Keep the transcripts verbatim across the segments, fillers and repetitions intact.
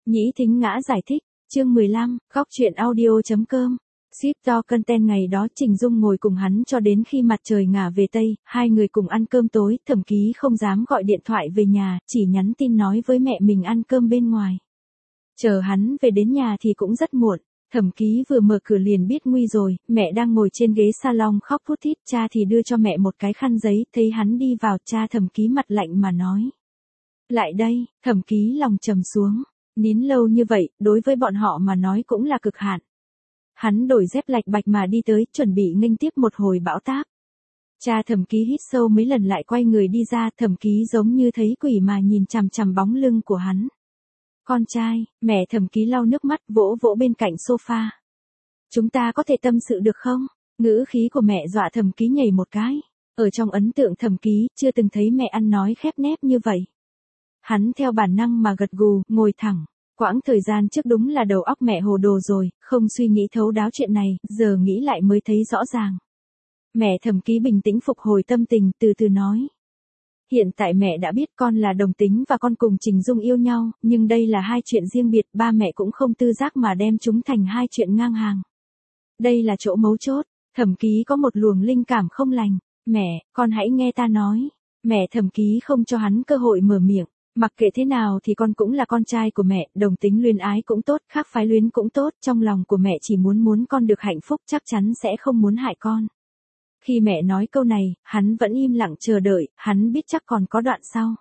Nhĩ Thính Ngã giải thích, chương mười lăm, góc truyện audio.com. Ship to content ngày đó Trình Dung ngồi cùng hắn cho đến khi mặt trời ngả về Tây, hai người cùng ăn cơm tối, Thẩm Ký không dám gọi điện thoại về nhà, chỉ nhắn tin nói với mẹ mình ăn cơm bên ngoài. Chờ hắn về đến nhà thì cũng rất muộn, Thẩm Ký vừa mở cửa liền biết nguy rồi, mẹ đang ngồi trên ghế salon khóc thút thít, cha thì đưa cho mẹ một cái khăn giấy, thấy hắn đi vào, cha Thẩm Ký mặt lạnh mà nói. Lại đây, Thẩm Ký lòng trầm xuống. Nín lâu như vậy, đối với bọn họ mà nói cũng là cực hạn. Hắn đổi dép lạch bạch mà đi tới, chuẩn bị nghênh tiếp một hồi bão táp. Cha Thẩm Ký hít sâu mấy lần lại quay người đi ra, Thẩm Ký giống như thấy quỷ mà nhìn chằm chằm bóng lưng của hắn. Con trai, mẹ Thẩm Ký lau nước mắt vỗ vỗ bên cạnh sofa. Chúng ta có thể tâm sự được không? Ngữ khí của mẹ dọa Thẩm Ký nhảy một cái. Ở trong ấn tượng Thẩm Ký, chưa từng thấy mẹ ăn nói khép nép như vậy. Hắn theo bản năng mà gật gù, ngồi thẳng. Quãng thời gian trước đúng là đầu óc mẹ hồ đồ rồi, không suy nghĩ thấu đáo chuyện này, giờ nghĩ lại mới thấy rõ ràng. Mẹ Thẩm Ký bình tĩnh phục hồi tâm tình, từ từ nói. Hiện tại mẹ đã biết con là đồng tính và con cùng Trình Dung yêu nhau, nhưng đây là hai chuyện riêng biệt, ba mẹ cũng không tư giác mà đem chúng thành hai chuyện ngang hàng. Đây là chỗ mấu chốt, Thẩm Ký có một luồng linh cảm không lành. Mẹ, con hãy nghe ta nói. Mẹ Thẩm Ký không cho hắn cơ hội mở miệng. Mặc kệ thế nào thì con cũng là con trai của mẹ, đồng tính luyến ái cũng tốt, khác phái luyến cũng tốt, trong lòng của mẹ chỉ muốn muốn con được hạnh phúc, chắc chắn sẽ không muốn hại con. Khi mẹ nói câu này, hắn vẫn im lặng chờ đợi, hắn biết chắc còn có đoạn sau.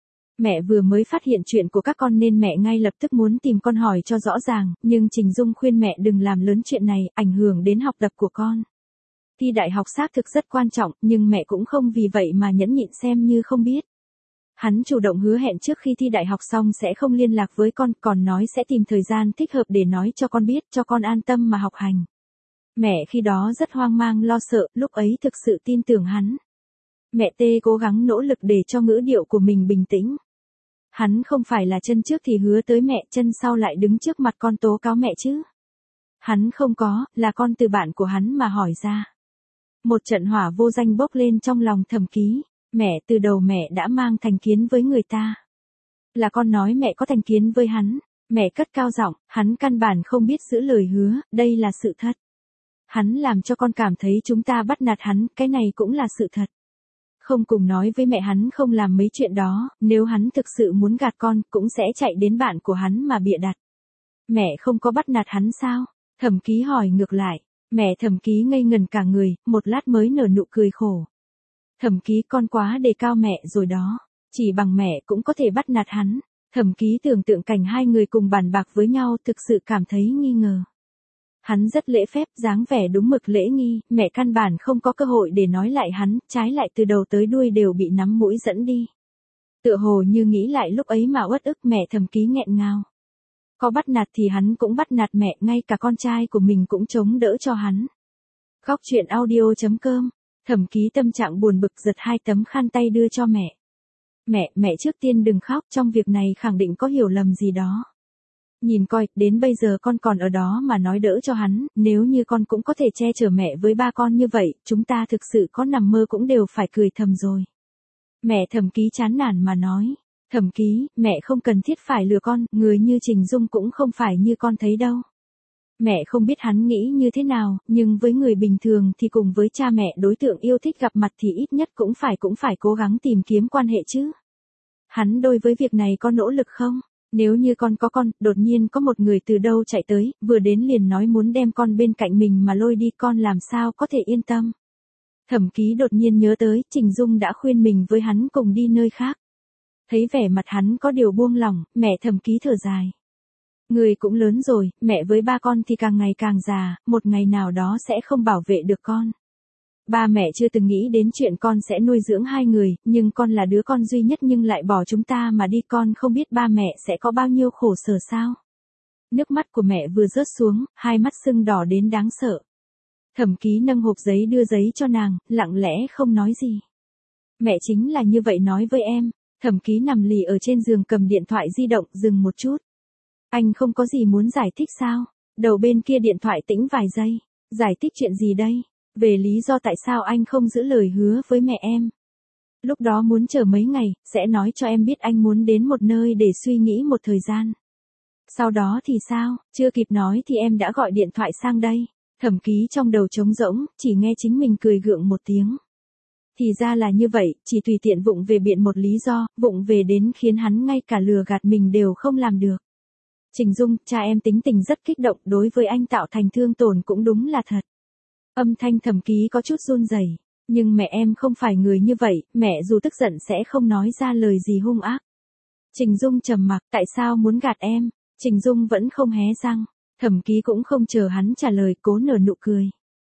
Mẹ vừa mới phát hiện chuyện của các con nên mẹ ngay lập tức muốn tìm con hỏi cho rõ ràng, nhưng Trình Dung khuyên mẹ đừng làm lớn chuyện này, ảnh hưởng đến học tập của con. Thi đại học xác thực rất quan trọng, nhưng mẹ cũng không vì vậy mà nhẫn nhịn xem như không biết. Hắn chủ động hứa hẹn trước khi thi đại học xong sẽ không liên lạc với con, còn nói sẽ tìm thời gian thích hợp để nói cho con biết, cho con an tâm mà học hành. Mẹ khi đó rất hoang mang lo sợ, lúc ấy thực sự tin tưởng hắn. Mẹ Tê cố gắng nỗ lực để cho ngữ điệu của mình bình tĩnh. Hắn không phải là chân trước thì hứa tới mẹ, chân sau lại đứng trước mặt con tố cáo mẹ chứ. Hắn không có, là con từ bạn của hắn mà hỏi ra. Một trận hỏa vô danh bốc lên trong lòng Thẩm Ký. Mẹ từ đầu mẹ đã mang thành kiến với người ta. Là con nói mẹ có thành kiến với hắn. Mẹ cất cao giọng, hắn căn bản không biết giữ lời hứa, đây là sự thật. Hắn làm cho con cảm thấy chúng ta bắt nạt hắn, cái này cũng là sự thật. Không cùng nói với mẹ hắn không làm mấy chuyện đó, nếu hắn thực sự muốn gạt con, cũng sẽ chạy đến bạn của hắn mà bịa đặt. Mẹ không có bắt nạt hắn sao? Thẩm Ký hỏi ngược lại. Mẹ Thẩm Ký ngây ngần cả người, một lát mới nở nụ cười khổ. Thẩm Ký con quá đề cao mẹ rồi đó, chỉ bằng mẹ cũng có thể bắt nạt hắn. Thẩm Ký tưởng tượng cảnh hai người cùng bàn bạc với nhau thực sự cảm thấy nghi ngờ. Hắn rất lễ phép, dáng vẻ đúng mực lễ nghi, mẹ căn bản không có cơ hội để nói lại hắn, trái lại từ đầu tới đuôi đều bị nắm mũi dẫn đi. Tựa hồ như nghĩ lại lúc ấy mà uất ức, mẹ Thẩm Ký nghẹn ngào. Có bắt nạt thì hắn cũng bắt nạt mẹ, ngay cả con trai của mình cũng chống đỡ cho hắn. Góc truyện audio.com. Thẩm Ký tâm trạng buồn bực giật hai tấm khăn tay đưa cho mẹ. Mẹ, mẹ trước tiên đừng khóc, trong việc này khẳng định có hiểu lầm gì đó. Nhìn coi, đến bây giờ con còn ở đó mà nói đỡ cho hắn, nếu như con cũng có thể che chở mẹ với ba con như vậy, chúng ta thực sự có nằm mơ cũng đều phải cười thầm rồi. Mẹ Thẩm Ký chán nản mà nói. Thẩm Ký, mẹ không cần thiết phải lừa con, người như Trình Dung cũng không phải như con thấy đâu. Mẹ không biết hắn nghĩ như thế nào, nhưng với người bình thường thì cùng với cha mẹ đối tượng yêu thích gặp mặt thì ít nhất cũng phải cũng phải cố gắng tìm kiếm quan hệ chứ. Hắn đối với việc này có nỗ lực không? Nếu như con có con, đột nhiên có một người từ đâu chạy tới, vừa đến liền nói muốn đem con bên cạnh mình mà lôi đi, con làm sao có thể yên tâm? Thẩm Ký đột nhiên nhớ tới, Trình Dung đã khuyên mình với hắn cùng đi nơi khác. Thấy vẻ mặt hắn có điều buông lỏng, mẹ Thẩm Ký thở dài. Người cũng lớn rồi, mẹ với ba con thì càng ngày càng già, một ngày nào đó sẽ không bảo vệ được con. Ba mẹ chưa từng nghĩ đến chuyện con sẽ nuôi dưỡng hai người, nhưng con là đứa con duy nhất nhưng lại bỏ chúng ta mà đi, con không biết ba mẹ sẽ có bao nhiêu khổ sở sao. Nước mắt của mẹ vừa rớt xuống, hai mắt sưng đỏ đến đáng sợ. Thẩm Ký nâng hộp giấy đưa giấy cho nàng, lặng lẽ không nói gì. Mẹ chính là như vậy nói với em. Thẩm Ký nằm lì ở trên giường cầm điện thoại di động, dừng một chút. Anh không có gì muốn giải thích sao? Đầu bên kia điện thoại tĩnh vài giây. Giải thích chuyện gì đây? Về lý do tại sao anh không giữ lời hứa với mẹ em. Lúc đó muốn chờ mấy ngày, sẽ nói cho em biết anh muốn đến một nơi để suy nghĩ một thời gian. Sau đó thì sao, chưa kịp nói thì em đã gọi điện thoại sang đây. Thẩm Ký trong đầu trống rỗng, chỉ nghe chính mình cười gượng một tiếng. Thì ra là như vậy, chỉ tùy tiện vụng về biện một lý do, vụng về đến khiến hắn ngay cả lừa gạt mình đều không làm được. Trình Dung, cha em tính tình rất kích động, đối với anh tạo thành thương tổn cũng đúng là thật. Âm thanh Thẩm Ký có chút run rẩy, nhưng mẹ em không phải người như vậy, mẹ dù tức giận sẽ không nói ra lời gì hung ác. Trình Dung trầm mặc, tại sao muốn gạt em? Trình Dung vẫn không hé răng. Thẩm Ký cũng không chờ hắn trả lời, cố nở nụ cười.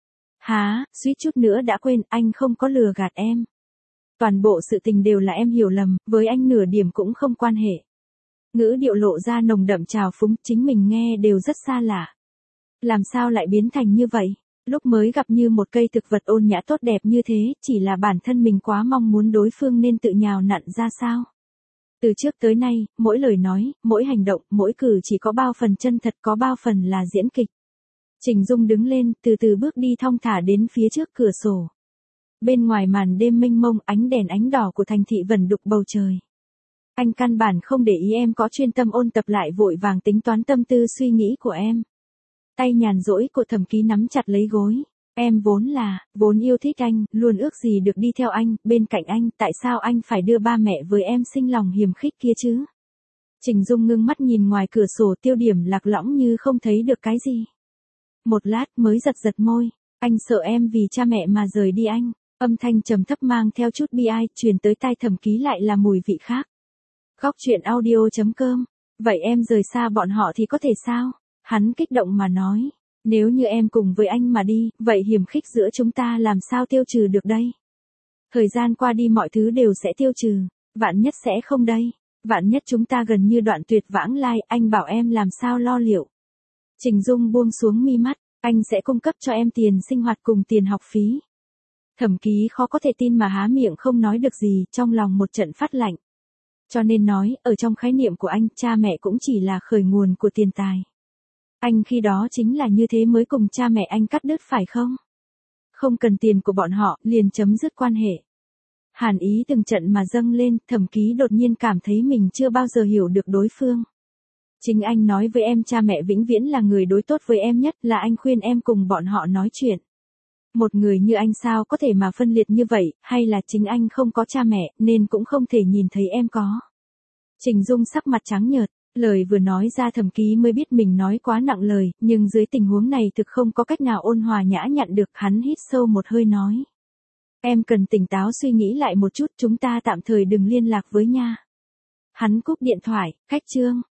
Há, suýt chút nữa đã quên, anh không có lừa gạt em. Toàn bộ sự tình đều là em hiểu lầm, với anh nửa điểm cũng không quan hệ. Ngữ điệu lộ ra nồng đậm trào phúng, chính mình nghe đều rất xa lạ. Làm sao lại biến thành như vậy? Lúc mới gặp như một cây thực vật ôn nhã tốt đẹp như thế, chỉ là bản thân mình quá mong muốn đối phương nên tự nhào nặn ra sao? Từ trước tới nay, mỗi lời nói, mỗi hành động, mỗi cử chỉ có bao phần chân thật, có bao phần là diễn kịch. Trình Dung đứng lên, từ từ bước đi thong thả đến phía trước cửa sổ. Bên ngoài màn đêm mênh mông, ánh đèn ánh đỏ của thành thị vẩn đục bầu trời. Anh căn bản không để ý em có chuyên tâm ôn tập lại vội vàng tính toán tâm tư suy nghĩ của em. Tay nhàn rỗi của Thẩm Ký nắm chặt lấy gối. Em vốn là, vốn yêu thích anh, luôn ước gì được đi theo anh, bên cạnh anh, tại sao anh phải đưa ba mẹ với em sinh lòng hiềm khích kia chứ? Trình Dung ngưng mắt nhìn ngoài cửa sổ, tiêu điểm lạc lõng như không thấy được cái gì. Một lát mới giật giật môi, anh sợ em vì cha mẹ mà rời đi anh. Âm thanh trầm thấp mang theo chút bi ai, truyền tới tai Thẩm Ký lại là mùi vị khác. Góc truyện audio chấm com. Vậy em rời xa bọn họ thì có thể sao? Hắn kích động mà nói. Nếu như em cùng với anh mà đi, vậy hiềm khích giữa chúng ta làm sao tiêu trừ được đây? Thời gian qua đi mọi thứ đều sẽ tiêu trừ. Vạn nhất sẽ không đây. Vạn nhất chúng ta gần như đoạn tuyệt vãng lai, anh bảo em làm sao lo liệu. Trình Dung buông xuống mi mắt, anh sẽ cung cấp cho em tiền sinh hoạt cùng tiền học phí. Thẩm Ký khó có thể tin mà há miệng không nói được gì, trong lòng một trận phát lạnh. Cho nên nói, ở trong khái niệm của anh, cha mẹ cũng chỉ là khởi nguồn của tiền tài. Anh khi đó chính là như thế mới cùng cha mẹ anh cắt đứt phải không? Không cần tiền của bọn họ, liền chấm dứt quan hệ. Hàn ý từng trận mà dâng lên, Thẩm Ký đột nhiên cảm thấy mình chưa bao giờ hiểu được đối phương. Chính anh nói với em cha mẹ vĩnh viễn là người đối tốt với em nhất, là anh khuyên em cùng bọn họ nói chuyện. Một người như anh sao có thể mà phân liệt như vậy, hay là chính anh không có cha mẹ, nên cũng không thể nhìn thấy em có. Trình Dung sắc mặt trắng nhợt, lời vừa nói ra Thẩm Ký mới biết mình nói quá nặng lời, nhưng dưới tình huống này thực không có cách nào ôn hòa nhã nhặn được, hắn hít sâu một hơi nói. Em cần tỉnh táo suy nghĩ lại một chút, chúng ta tạm thời đừng liên lạc với nha. Hắn cúp điện thoại, cách chương.